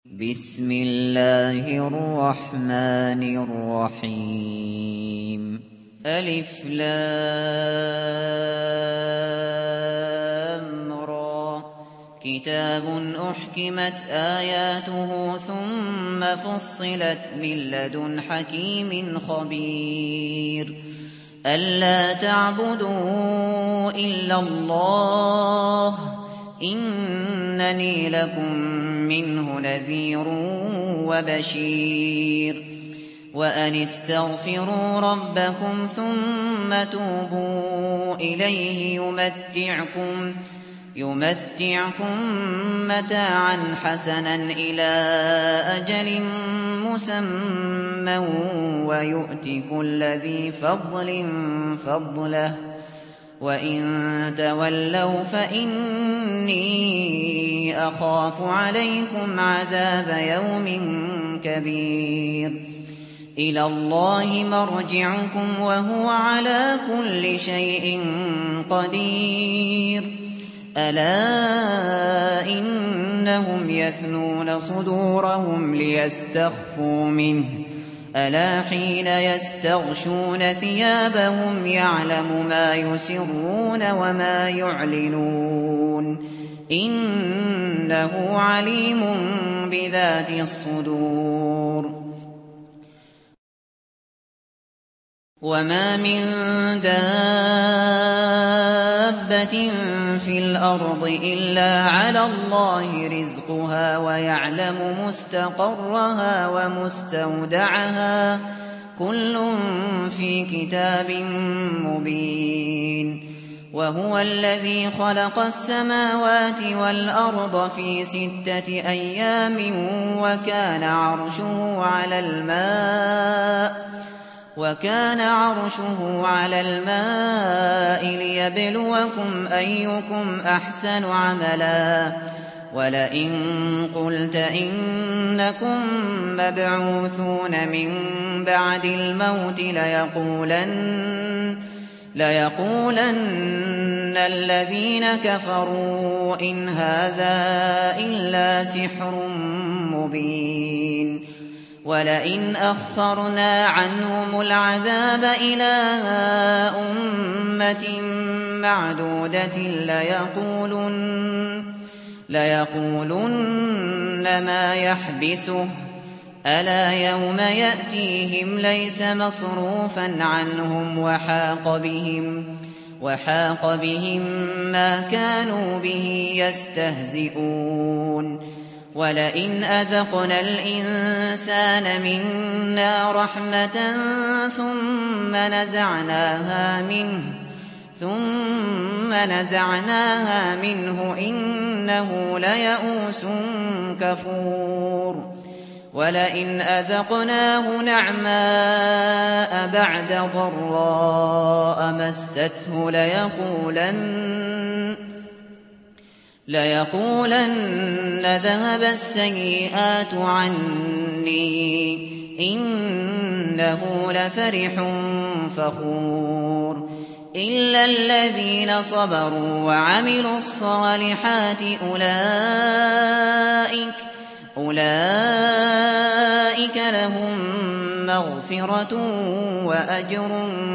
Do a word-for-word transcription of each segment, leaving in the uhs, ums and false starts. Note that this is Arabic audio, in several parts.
بسم الله الرحمن الرحيم ألف لام را كتاب أحكمت آياته ثم فصلت من لدن حكيم خبير ألا تعبدوا إلا الله إنني لكم منه نذير وبشير وأن استغفروا ربكم ثم توبوا إليه يمتعكم يمتعكم متاعا حسنا إلى أجل مسمى ويؤت كل ذي فضل فضله وإن تولوا فإني أخاف عليكم عذاب يوم كبير إلى الله مرجعكم وهو على كل شيء قدير ألا إنهم يثنون صدورهم ليستخفوا منه ألا حين يستغشون ثيابهم يعلم ما يسرون وما يعلنون إنه عليم بذات الصدور وما من دابة في الأرض إلا على الله رزقها ويعلم مستقرها ومستودعها كل في كتاب مبين وهو الذي خلق السماوات والأرض في ستة أيام وكان عرشه على الماء وكان عرشه على الماء ليبلوكم أيكم أحسن عملا ولئن قلت إنكم مبعوثون من بعد الموت ليقولن ليقولن الذين كفروا إن هذا إلا سحر مبين ولئن أخرنا عنهم العذاب إلى أمة معدودة ليقولن ليقولن ما يحبسه ألا يوم يأتيهم ليس مصروفا عنهم وحاق بهم وحاق بهم ما كانوا به يستهزئون ولئن أذقنا الإنسان منا رحمة ثم نزعناها منه ثم نزعناها منه إنه ليئوس كفور ولئن أذقناه نعماء بعد ضراء مسته ليقولن ليقولن ذهب السيئات عني إنه لفرح فخور إلا الذين صبروا وعملوا الصالحات أولئك أولئك لهم مغفرة وأجر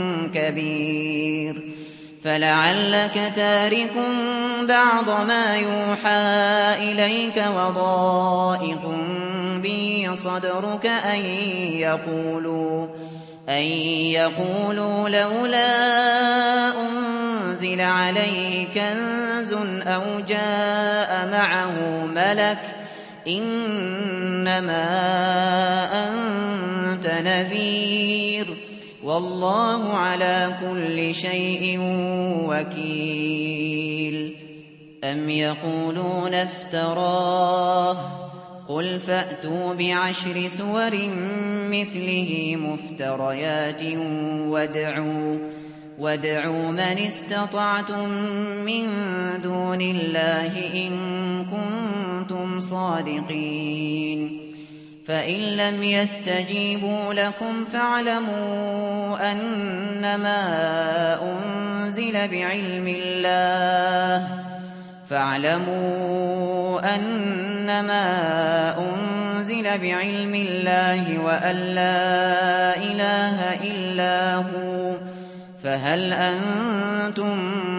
كبير فلعلك تارك بعض ما يوحى إليك وضائق به صدرك أن يقولوا أن يقولوا لولا أنزل عليه كنز أو جاء معه ملك إنما أنت نذير والله على كل شيء وكيل أم يقولون افتراه قل فأتوا بعشر سور مثله مفتريات وادعوا وادعوا من استطعتم من دون الله إن كنتم صادقين فإن لم يستجيبوا لكم فاعلموا أنما أنزل بعلم الله فاعلموا أنما أنزل بعلم الله وأن لا إله إلا هو فهل أنتم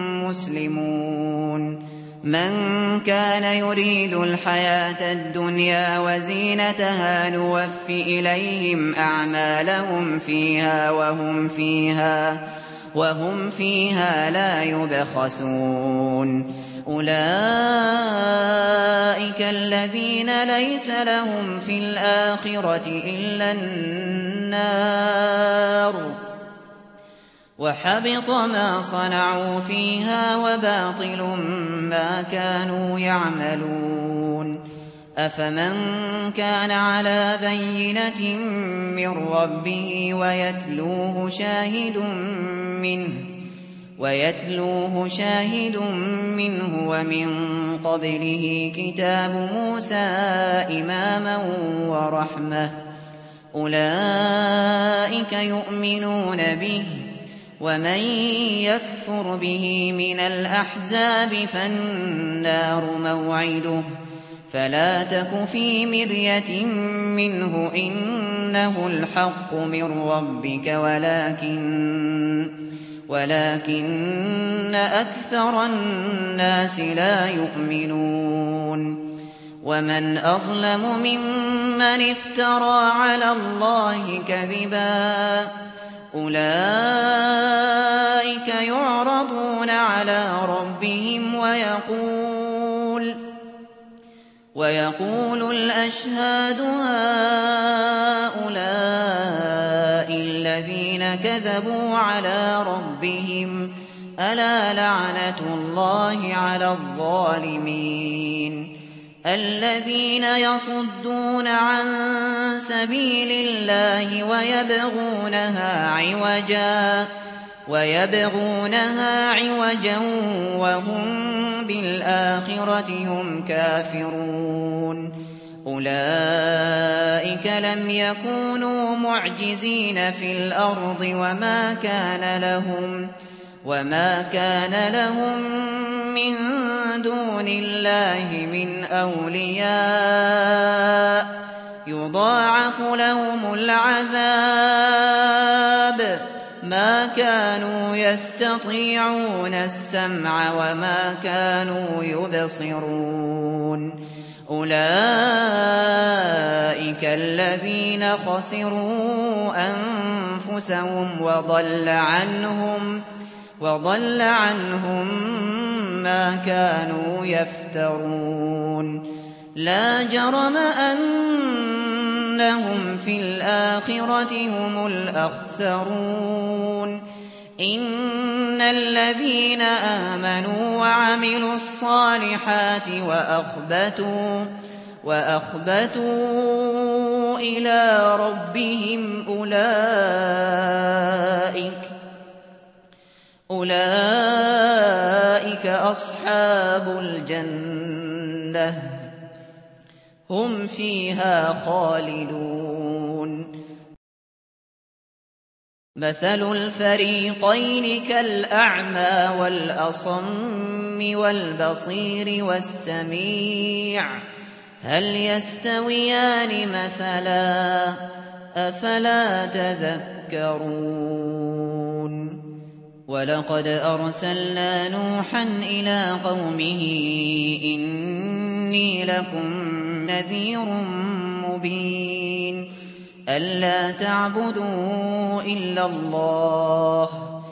مسلمون من كان يريد الحياة الدنيا وزينتها نوف إليهم أعمالهم فيها وهم فيها وهم فيها لا يبخسون أولئك الذين ليس لهم في الآخرة إلا النار وحبط ما صنعوا فيها وباطل ما كانوا يعملون أفمن كان على بينة من ربه ويتلوه شاهد منه ويتلوه شاهد منه ومن قبله كتاب موسى إماما ورحمة أولئك يؤمنون به ومن يكفر به من الأحزاب فالنار موعده فلا تك في مرية منه إنه الحق من ربك ولكن ولكن أكثر الناس لا يؤمنون ومن أظلم ممن افترى على الله كذبا أولئك يعرضون على ربهم ويقول ويقول الأشهاد هؤلاء الذين كذبوا على ربهم ألا لعنة الله على الظالمين الذين يصدون عن سبيل الله ويبغونها عوجا ويبغونها عوجا وهم بالآخرة هم كافرون أولئك لم يكونوا معجزين في الأرض وما كان لهم وما كان لهم من دون الله من أولياء يضاعف لهم العذاب ما كانوا يستطيعون السمع وما كانوا يبصرون أولئك الذين خسروا أنفسهم وضل عنهم وضل عنهم ما كانوا يفترون لا جرم أنهم في الآخرة هم الأخسرون إن الذين آمنوا وعملوا الصالحات وأخبتوا وأخبتوا إلى ربهم أولئك أولئك أصحاب الجنة هم فيها خالدون مثل الفريقين كالأعمى والأصم والبصير والسميع هل يستويان مثلا أفلا تذكرون ولقد أرسلنا نوحا إلى قومه إني لكم نذير مبين ألا تعبدوا إلا الله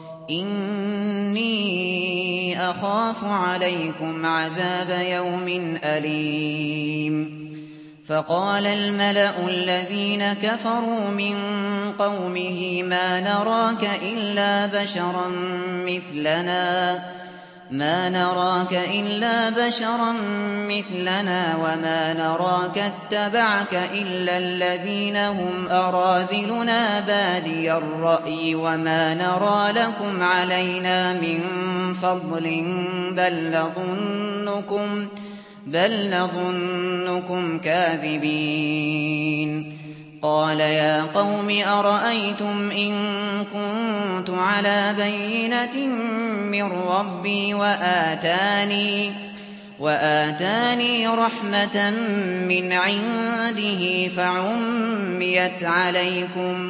إني أخاف عليكم عذاب يوم أليم فقال الملأ الذين كفروا من قومه ما نراك إلا بشرا مثلنا ما نراك إلا بشرا مثلنا وما نراك اتبعك إلا الذين هم أراذلنا بادي الرأي وما نرى لكم علينا من فضل بل نظنكم بل نظنكم كاذبين قال يا قوم أرأيتم إن كنت على بينة من ربي وآتاني وآتاني رحمة من عنده فعميت عليكم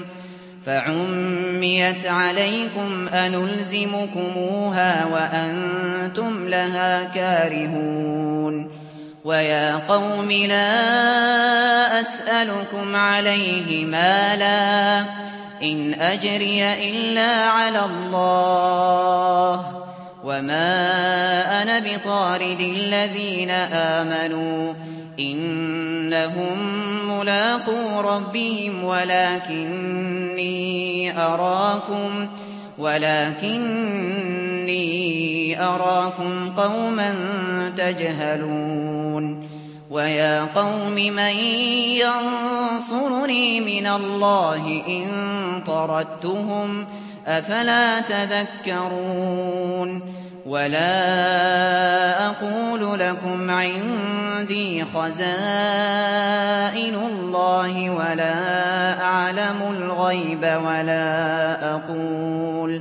فعميت عليكم أنلزمكموها وأنتم لها كارهون ويا قوم لا أسألكم عليه مالا إن أجري إلا على الله وما أنا بطارد الذين آمنوا إنهم ملاقو ربهم ولكني أراكم ولكني أراكم قوما تجهلون ويا قوم من ينصرني من الله إن طردتهم أفلا تذكرون ولا أقول لكم عندي خزائن الله ولا أعلم الغيب ولا أقول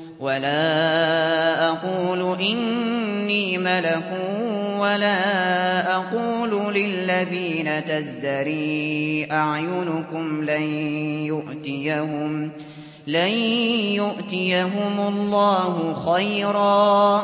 ولا أقول إني ملك ولا أقول للذين تزدري أعينكم لن يؤتيهم لن يؤتيهم الله خيرا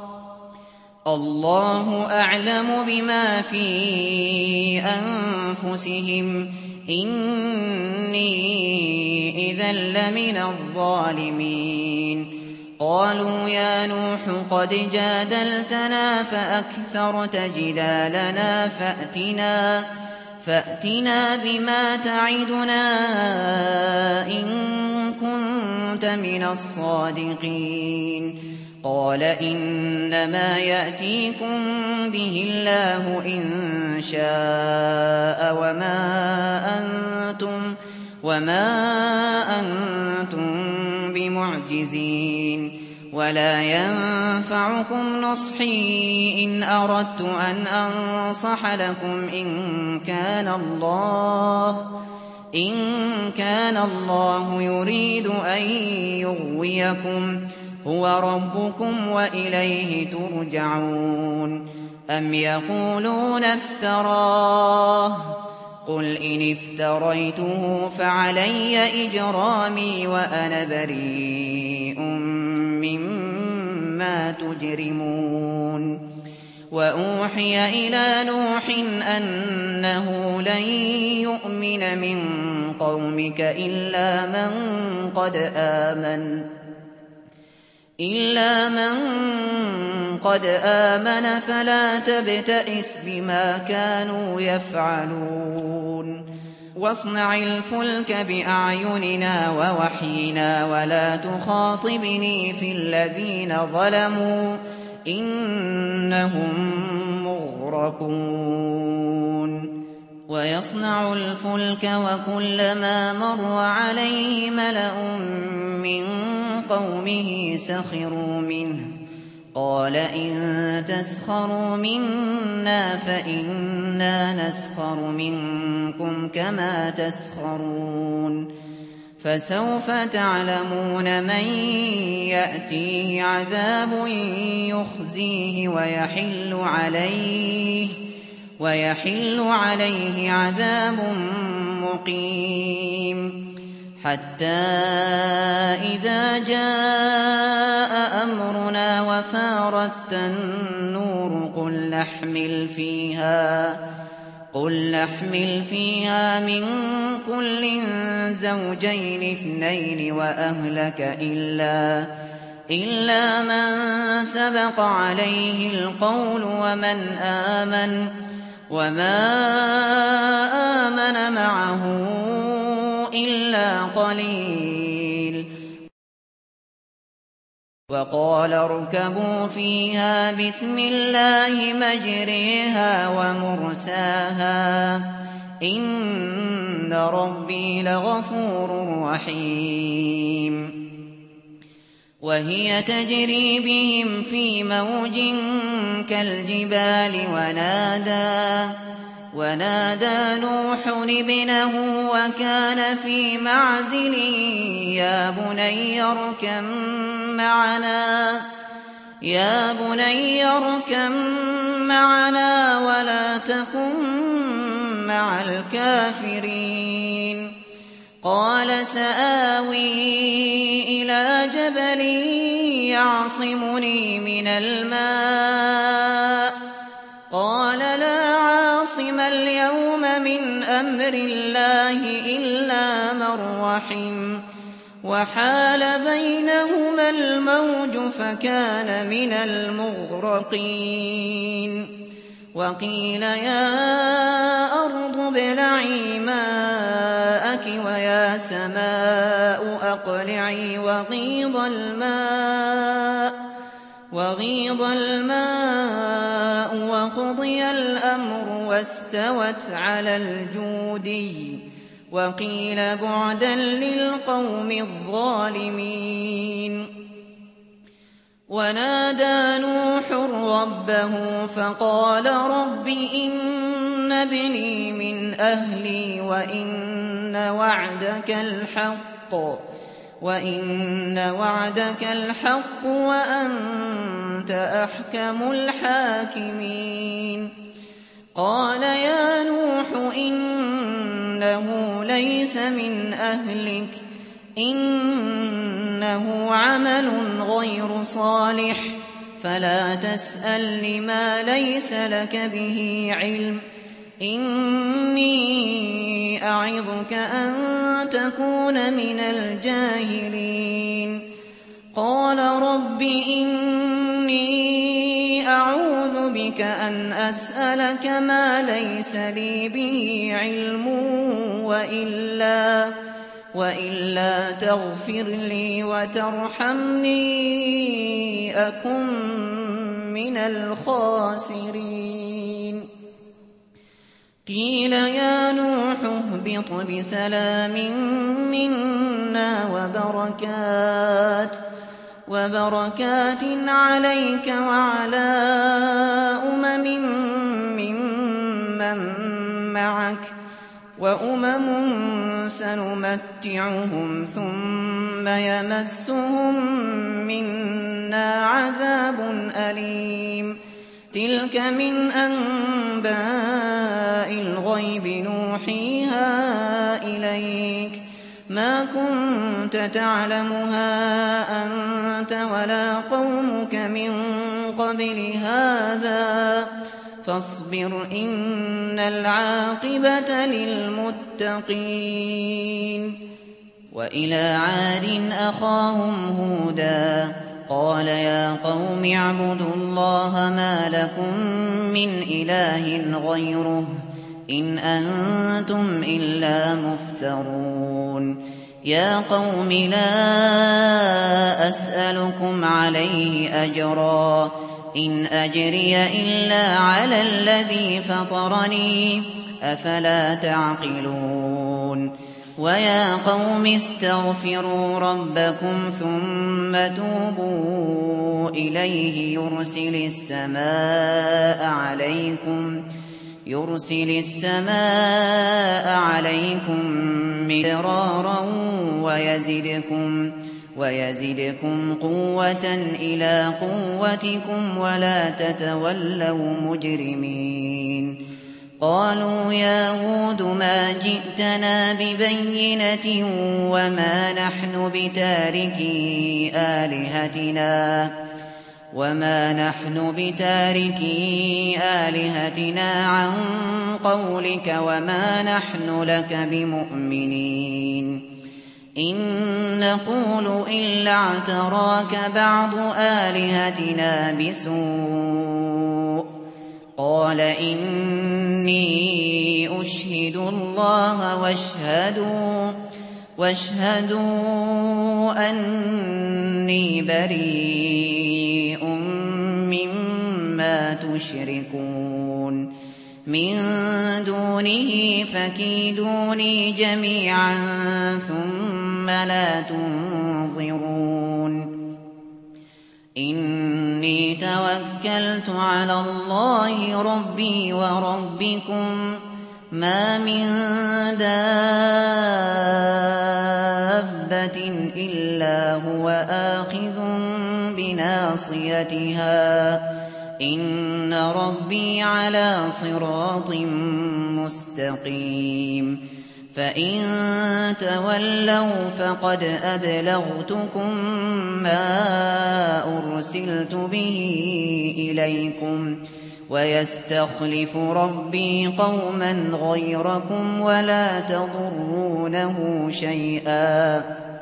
الله أعلم بما في أنفسهم إني إذا لمن الظالمين قالوا يا نوح قد جادلتنا فأكثرت جدالنا فأتنا فأتنا بما تعدنا إن كنت من الصادقين قال إنما يأتيكم به الله إن شاء وما أنتم وما أنتم بمعجزين ولا ينفعكم نصحي إن أردت أن أنصح لكم إن كان الله إن كان الله يريد أن يغويكم هو ربكم وإليه ترجعون أم يقولون افتراه قل إن افتريته فعلي إجرامي وأنا بريء مما تجرمون وأوحي إلى نوح أنه لن يؤمن من قومك إلا من قد آمن إلا من قد آمن فلا تبتئس بما كانوا يفعلون واصنع الفلك بأعيننا ووحينا ولا تخاطبني في الذين ظلموا إنهم مغرقون ويصنع الفلك وكلما مر عليه ملأ من قومه سخروا منه قال إن تسخروا منا فإنا نسخر منكم كما تسخرون فسوف تعلمون من يأتيه عذاب يخزيه ويحل عليه ويحل عليه عذاب مقيم حتى إذا جاء أمرنا وفارت النور قل نحمل فيها قل نحمل فيها من كل زوجين اثنين وأهلك إلا إلا من سبق عليه القول ومن آمن وما آمن معه إلا قليل وقال اركبوا فيها بسم الله مجريها ومرساها إن ربي لغفور رحيم وهي تجري بهم في موج كالجبال ونادى ونادى نوح ابنه وكان في معزل يا بني اركب معنا يا بني اركب معنا ولا تكن مع الكافرين. قال سآوي إلى جبل يعصمني من الماء قال لا عاصم اليوم من أمر الله إلا من رحم وحال بينهما الموج فكان من المغرقين. وقيل يا أرض ابلعي ماءك ويا سماء أقلعي وغيض الماء وغيض الماء وقضي الأمر واستوت على الجودي وقيل بعدا للقوم الظالمين. ونادى نوح ربه فقال رب إن ابني من أهلي وإن وعدك الحق وإن وعدك الحق وأنت أحكم الحاكمين. قال يا نوح إنه ليس من أهلك إنه عمل غير صالح فلا تسأل لما ليس لك به علم إني أعظك أن تكون من الجاهلين. قال رب إني أعوذ بك أن أسألك ما ليس لي به علم وإلا وإلا تغفر لي وترحمني أكن من الخاسرين. قيل يا نوح اهبط بسلام منا وبركات وبركات عليك وعلى أمم ممن معك وأمم سنمتعهم ثم يمسهم منا عذاب أليم. تلك من أنباء الغيب نوحيها إليك ما كنت تعلمها أنت ولا قومك من قبل هذا فاصبر إن العاقبة للمتقين. وإلى عاد أخاهم هودا قال يا قوم اعبدوا الله ما لكم من إله غيره إن أنتم إلا مفترون. يا قوم لا أسألكم عليه أجرا إن أجري إلا على الذي فطرني أفلا تعقلون. ويا قوم استغفروا ربكم ثم توبوا إليه يرسل السماء عليكم يرسل السماء عليكم مدرارا ويزدكم ويزدكم قوة إلى قوتكم ولا تتولوا مجرمين. قالوا يا هود ما جئتنا ببينة وما نحن بتاركي آلهتنا وما نحن بتاركي آلهتنا عن قولك وما نحن لك بمؤمنين. إن نقول إلا اعتراك بعض آلهتنا بسوء قال إني أشهد الله واشهدوا واشهدوا أني بريء مما تشركون من دونه فكيدوني جميعا ثم لا تنظرون. إني توكلت على الله ربي وربكم ما من دابة إلا هو آخذ بناصيتها إن ربي على صراط مستقيم فإن تولوا فقد أبلغتكم ما أرسلت به إليكم ويستخلف ربي قوما غيركم ولا تضرونه شيئا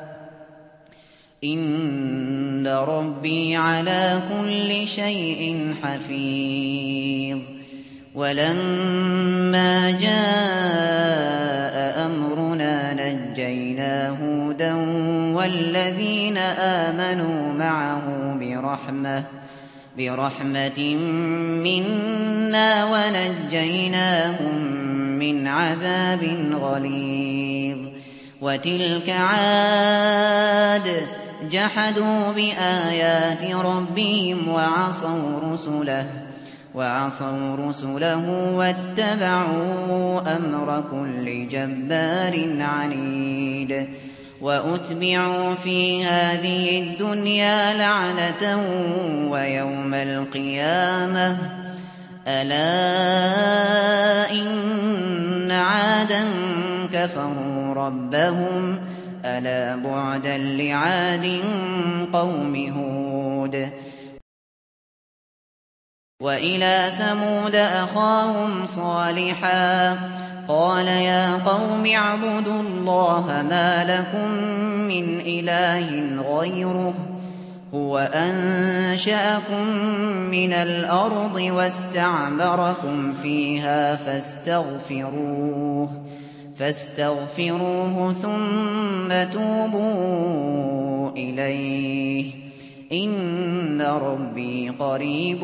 إن ربي على كل شيء حفيظ ولما جاء أمرنا نجينا هودا والذين آمنوا معه برحمة برحمة منا ونجيناهم من عذاب غليظ وتلك عاد جحدوا بآيات ربهم وعصوا رسله وعصوا رسله واتبعوا أمر كل جبار عنيد وأتبعوا في هذه الدنيا لعنة ويوم القيامة ألا إن عادا كفروا ربهم ألا بعدا لعاد قوم هود وإلى ثمود أخاهم صالحا قال يا قوم اعبدوا الله ما لكم من إله غيره هو أنشأكم من الأرض واستعمركم فيها فاستغفروه فاستغفروه ثم توبوا إليه إن ربي قريب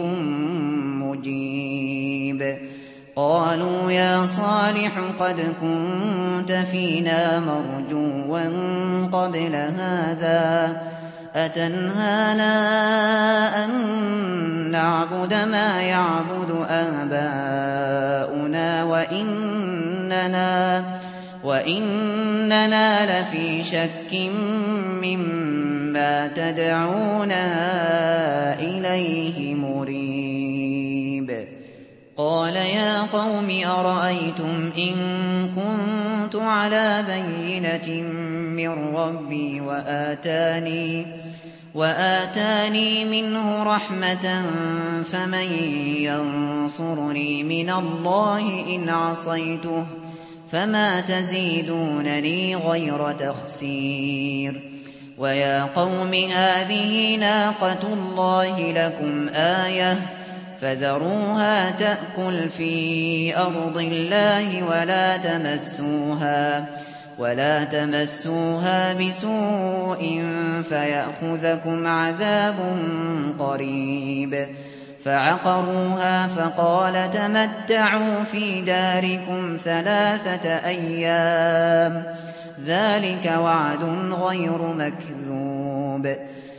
مجيب قالوا يا صالح قد كنت فينا مرجوا قبل هذا أتنهانا أن نعبد ما يعبد آباؤنا وإننا, وإننا لفي شك مما تدعونا إليه مريب قال يا قوم أرأيتم إن كنت على بينة من ربي وآتاني, وآتاني منه رحمة فمن ينصرني من الله إن عصيته فما تزيدونني غير تخسير ويا قوم هذه ناقة الله لكم آية فذروها تأكل في أرض الله ولا تمسوها ولا تمسوها بسوء فيأخذكم عذاب قريب فعقروها فقال تمتعوا في داركم ثلاثة أيام ذلك وعد غير مكذوب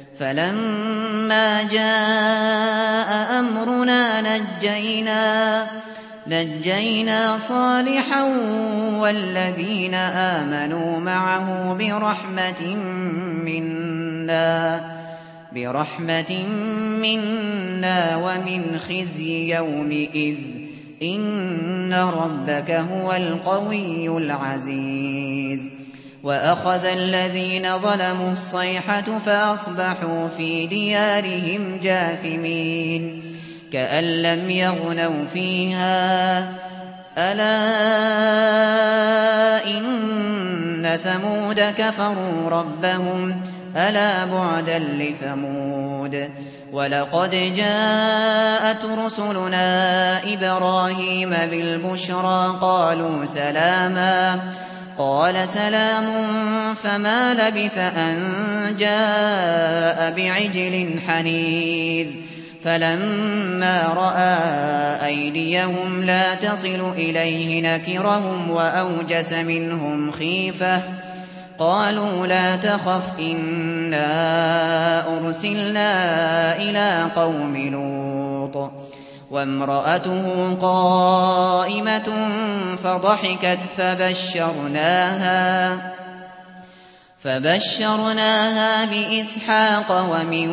فلما جاء أمرنا نجينا نجينا صالحا والذين آمنوا معه برحمة منا برحمة منا ومن خزي يومئذ إن ربك هو القوي العزيز وأخذ الذين ظلموا الصيحة فأصبحوا في ديارهم جاثمين كأن لم يغنوا فيها ألا إن ثمود كفروا ربهم ألا بعدا لثمود ولقد جاءت رسلنا إبراهيم بالبشرى قالوا سلاما قال سلام فما لبث أن جاء بعجل حنيذ فلما رأى أيديهم لا تصل إليه نكرهم وأوجس منهم خيفة قالوا لا تخف إنا أرسلنا إلى قوم لوط وامرأته قائمة فضحكت فبشرناها فبشرناها بإسحاق ومن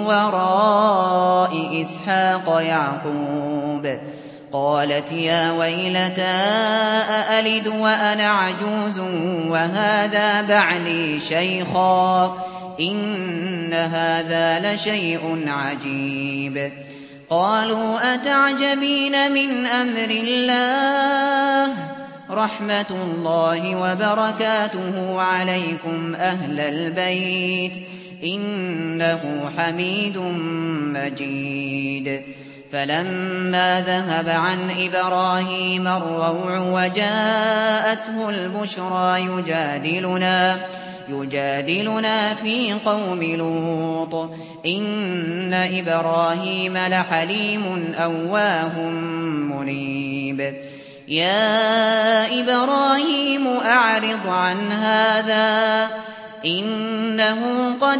وراء إسحاق يعقوب. قالت يا ويلتى أألد وأنا عجوز وهذا بعلي شيخا إن هذا لشيء عجيب. قالوا أتعجبين من أمر الله رحمة الله وبركاته عليكم أهل البيت إنه حميد مجيد. فلما ذهب عن إبراهيم الروع وجاءته البشرى يجادلنا يجادلنا في قوم لوط إن إبراهيم لحليم أواه منيب. يا إبراهيم أعرض عن هذا إنه قد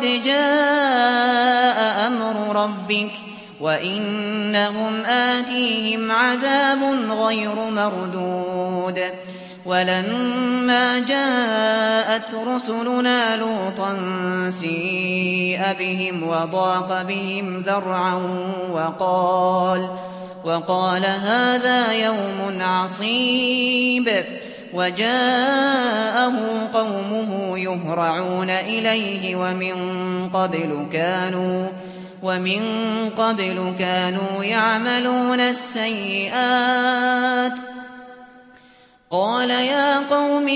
جاء أمر ربك وإنهم آتيهم عذاب غير مردود. ولما جاءت رسلنا لوطا سيء بهم وضاق بهم ذرعا وقال وقال هذا يوم عصيب. وجاءه قومه يهرعون إليه ومن قبل كانوا ومن قبل كانوا يعملون السيئات. قال يا قوم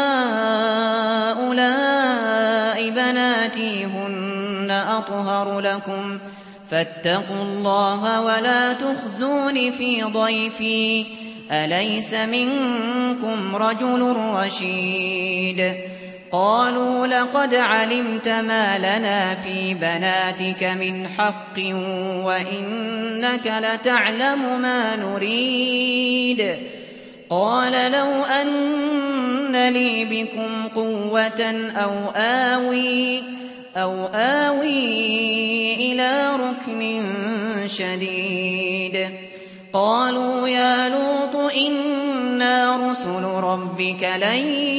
هؤلاء بناتي هن أطهر لكم فاتقوا الله ولا تخزون في ضيفي أليس منكم رجل رشيد. قالوا لقد علمت ما لنا في بناتك من حق وإنك لتعلم ما نريد. قال لو أن لي بكم قوة أو آوي أو آوي إلى ركن شديد. قالوا يا لوط إنا رسل ربك لن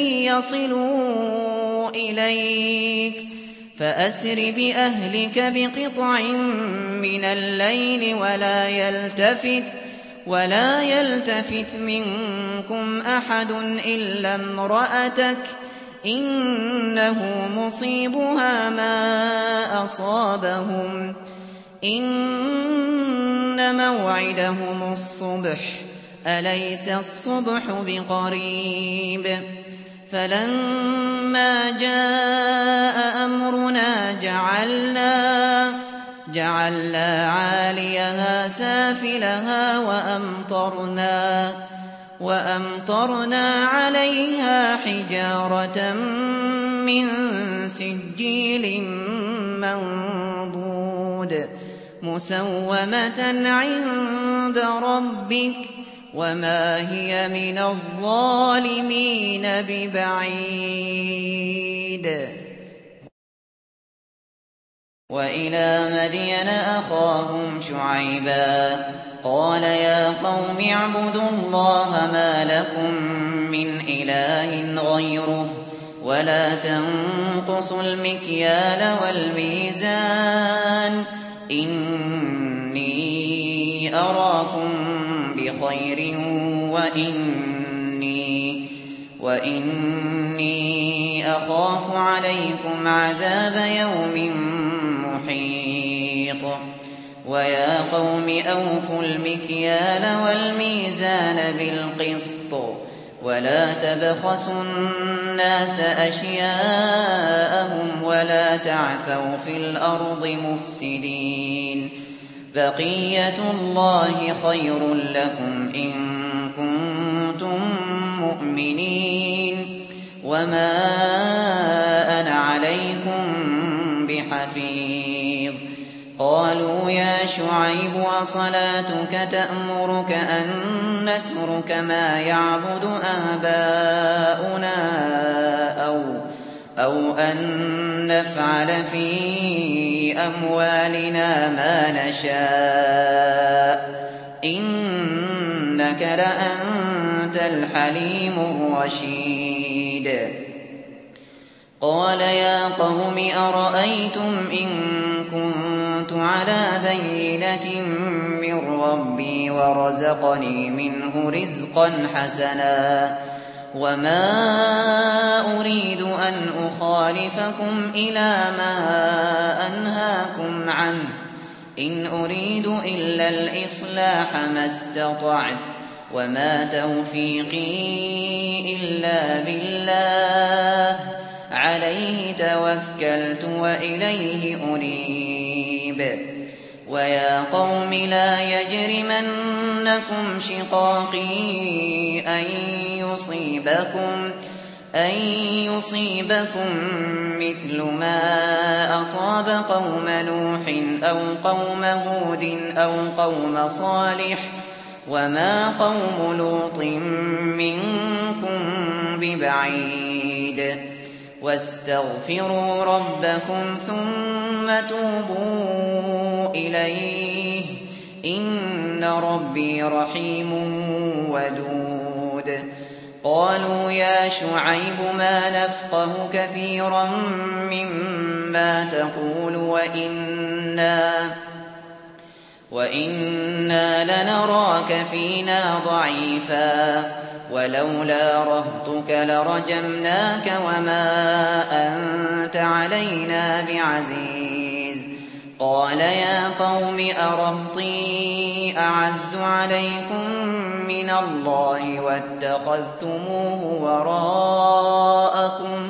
يصلوا إليك فأسر بأهلك بقطع من الليل ولا يلتفت ولا يلتفت منكم أحد إلا امرأتك إنه مصيبها ما أصابهم إن موعدهم الصبح أليس الصبح بقريب. فلما جاء أمرنا جعلنا جعلنا عاليها سافلها وأمطرنا وأمطرنا عليها حجارة من سجيل منضود مسومة عند ربك وما هي من الظالمين ببعيد. وإلى مدين أخاهم شعيبا قال يا قوم اعبدوا الله ما لكم من إله غيره ولا تنقصوا المكيال والميزان إني أراكم بخير وإني, وإني أخاف عليكم عذاب يوم محيط. ويا قوم أوفوا المكيال والميزان بالقسط ولا تبخسوا الناس أشياءهم ولا تعثوا في الأرض مفسدين. بقية الله خير لكم إن كنتم مؤمنين وما أنا عليكم بحفيظ. قالوا يا شعيب وصلاتك تأمرك أن نترك ما يعبد آباؤنا أو, أو أن نفعل في أموالنا ما نشاء إنك لأنت الحليم الرشيد. قال يا قوم أرأيتم إن كنت على بينة من ربي ورزقني منه رزقا حسنا وما أريد أن أخالفكم إلى ما أنهاكم عنه إن أريد إلا الإصلاح ما استطعت وما توفيقي إلا بالله عليه توكلت وإليه أنيب ويا قوم لا يجرمنكم شقاقي أن يصيبكم أن يصيبكم مثل ما أصاب قوم نوح أو قوم هود أو قوم صالح وما قوم لوط منكم ببعيد واستغفروا ربكم ثم توبوا إليه إن ربي رحيم ودود قالوا يا شعيب ما نفقه كثيرا مما تقول وإنا وإنا لنراك فينا ضعيفا ولولا رهطك لرجمناك وما أنت علينا بعزيز قال يا قوم أرهطي أعز عليكم من الله واتخذتموه وراءكم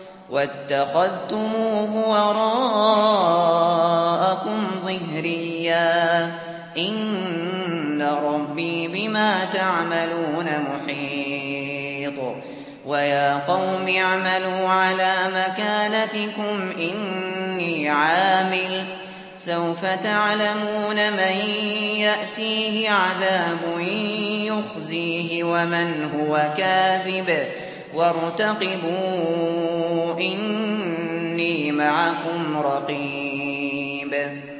واتخذتموه وراءكم ظهريا إن ربي بما تعملون محيط ويا قوم اعملوا على مكانتكم إني عامل سوف تعلمون من يأتيه عذاب يخزيه ومن هو كاذب وارتقبوا إني معكم رقيب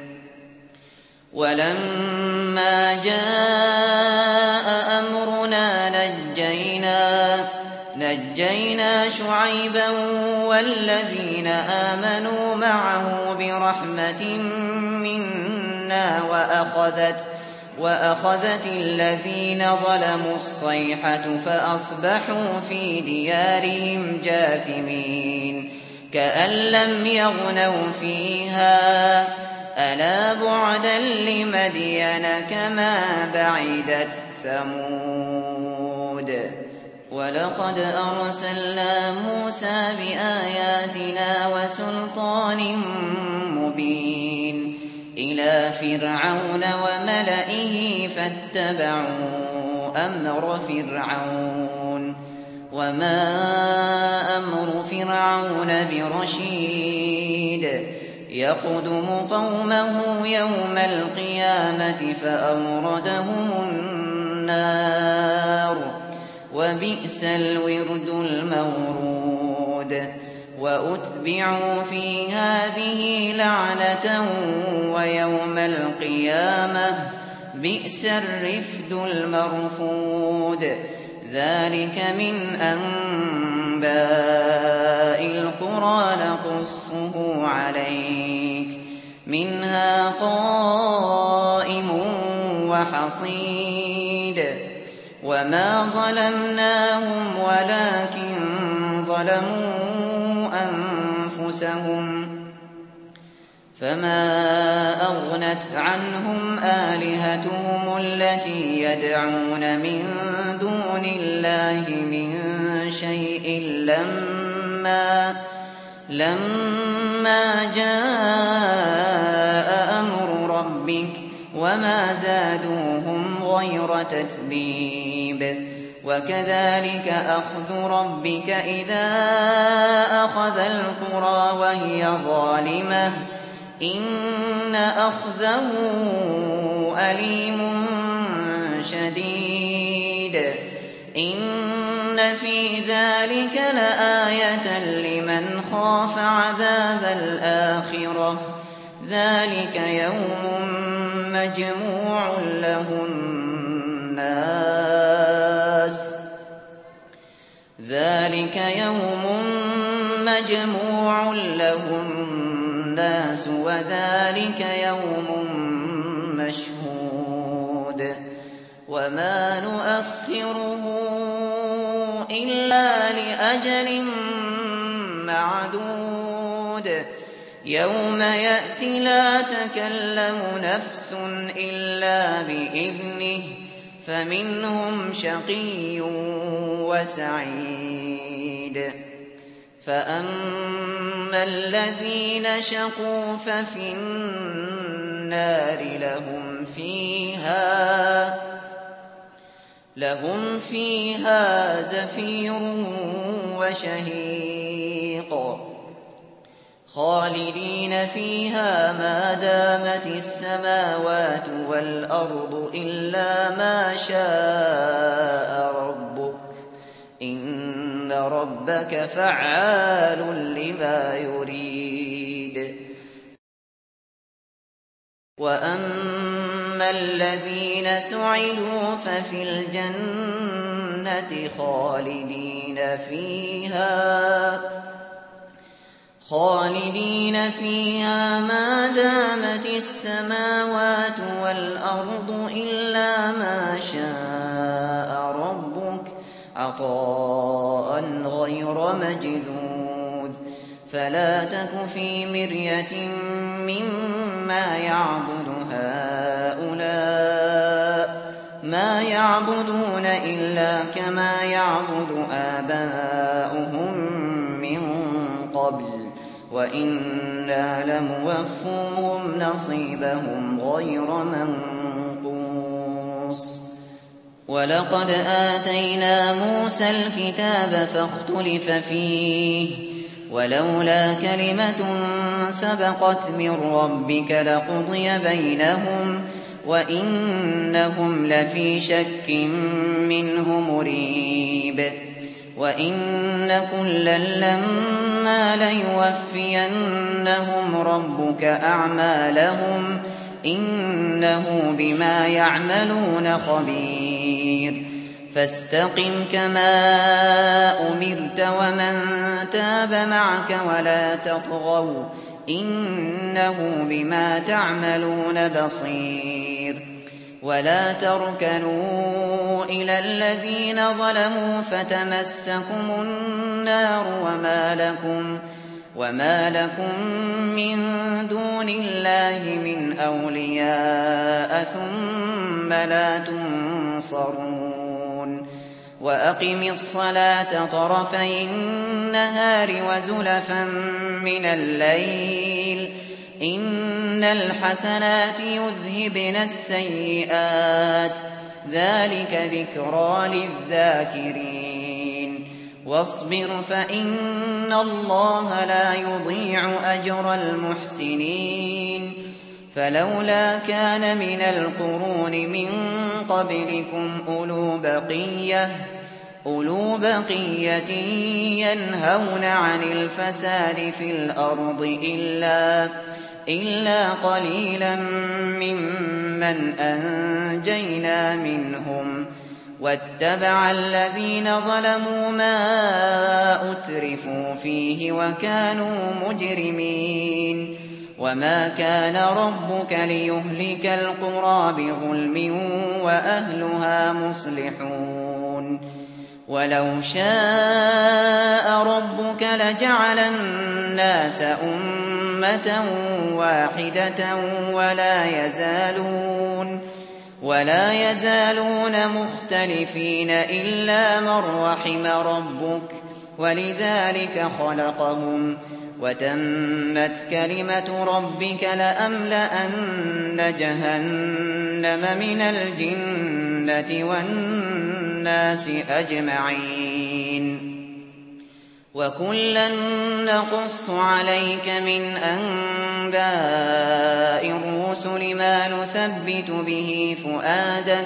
ولما جاء أمرنا نجينا نجينا شعيبا والذين آمنوا معه برحمة منا وأخذت وأخذت الذين ظلموا الصيحة فأصبحوا في ديارهم جاثمين كأن لم يغنوا فيها ألا بعدا لمدين كما بعدت ثمود ولقد أرسلنا موسى بآياتنا وسلطان مبين إلى فرعون وملئه فاتبعوا أمر فرعون وما أمر فرعون برشيد يقدم قومه يوم القيامة فأوردهم النار وبئس الورد المورود وأتبعوا في هذه لعنة ويوم القيامة بئس الرفد المرفود ذلك من أنباء القرى نقصه عليك منها قائم وحصيد وما ظلمناهم ولكن ظلموا أنفسهم فما أغنت عنهم آلهتهم التي يدعون من دون الله من شيء لما لما جاء أمر ربك وما زادوهم غير تتبيب وكذلك أخذ ربك إذا أخذ القرى وهي ظالمة إن أخذه أليم شديد إن في ذلك لآية لمن خاف عذاب الآخرة ذلك يوم مجموع له الناس ذلك يوم مجموع له الناس وذلك يوم مشهود وما نؤخره إلا لأجل معدود يوم يأتي لا تكلم نفس إلا بإذنه فمنهم شقي وسعيد فأما الذين شقوا ففي النار لهم فيها لهم فيها زفير وشهيق خالدين فيها ما دامت السماوات والأرض إلا ما شاء ربك إن ربك فعال لما يريد وأما الذين سعدوا ففي الجنة خالدين فيها خالدين فيها ما دامت السماوات والأرض إلا ما شاء ربك عطاء غير مجذوذ فلا تك في مرية مما يعبد هؤلاء ما يعبدون إلا كما يعبد آباؤهم من قبل وإنا لموفوهم نصيبهم غير منقوص ولقد آتينا موسى الكتاب فاختلف فيه ولولا كلمة سبقت من ربك لقضي بينهم وإنهم لفي شك منه مريب وإن كلا لما ليوفينهم ربك أعمالهم إنه بما يعملون خبير فاستقم كما أمرت ومن تاب معك ولا تطغوا إنه بما تعملون بصير ولا تركنوا إلى الذين ظلموا فتمسكم النار وما لكم وما لكم من دون الله من أولياء ثم لا تنصرون وأقم الصلاة طرفي النهار وزلفا من الليل إن الحسنات يذهبن السيئات ذلك ذكرى للذاكرين واصبر فإن الله لا يضيع أجر المحسنين فلولا كان من القرون من قبلكم أولو بقية أولو بقية ينهون عن الفساد في الأرض إلا إلا قليلا ممن أنجينا منهم واتبع الذين ظلموا ما أترفوا فيه وكانوا مجرمين وما كان ربك ليهلك القرى بظلم وأهلها مصلحون ولو شاء ربك لجعل الناس أمة واحدة ولا يزالون ولا يزالون مختلفين إلا من رحم ربك ولذلك خلقهم وتمت كلمة ربك لأملأن جهنم من الجنة والناس أجمعين وكلا نقص عليك من أنباء الرسل ما نثبت به فؤادك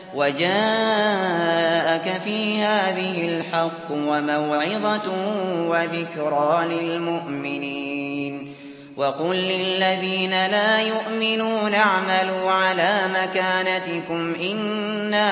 وجاءك في هذه الحق وموعظة وذكرى للمؤمنين وقل للذين لا يؤمنون اعملوا على مكانتكم إنا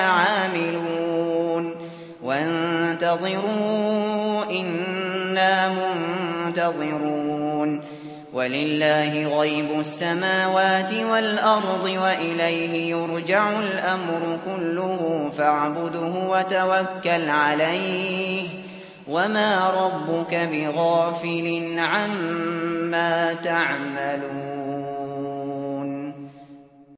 عاملون وانتظروا إنا منتظرون ينتظرون ولله غيب السماوات والأرض وإليه يرجع الأمر كله فاعبده وتوكل عليه وما ربك بغافل عما تعملون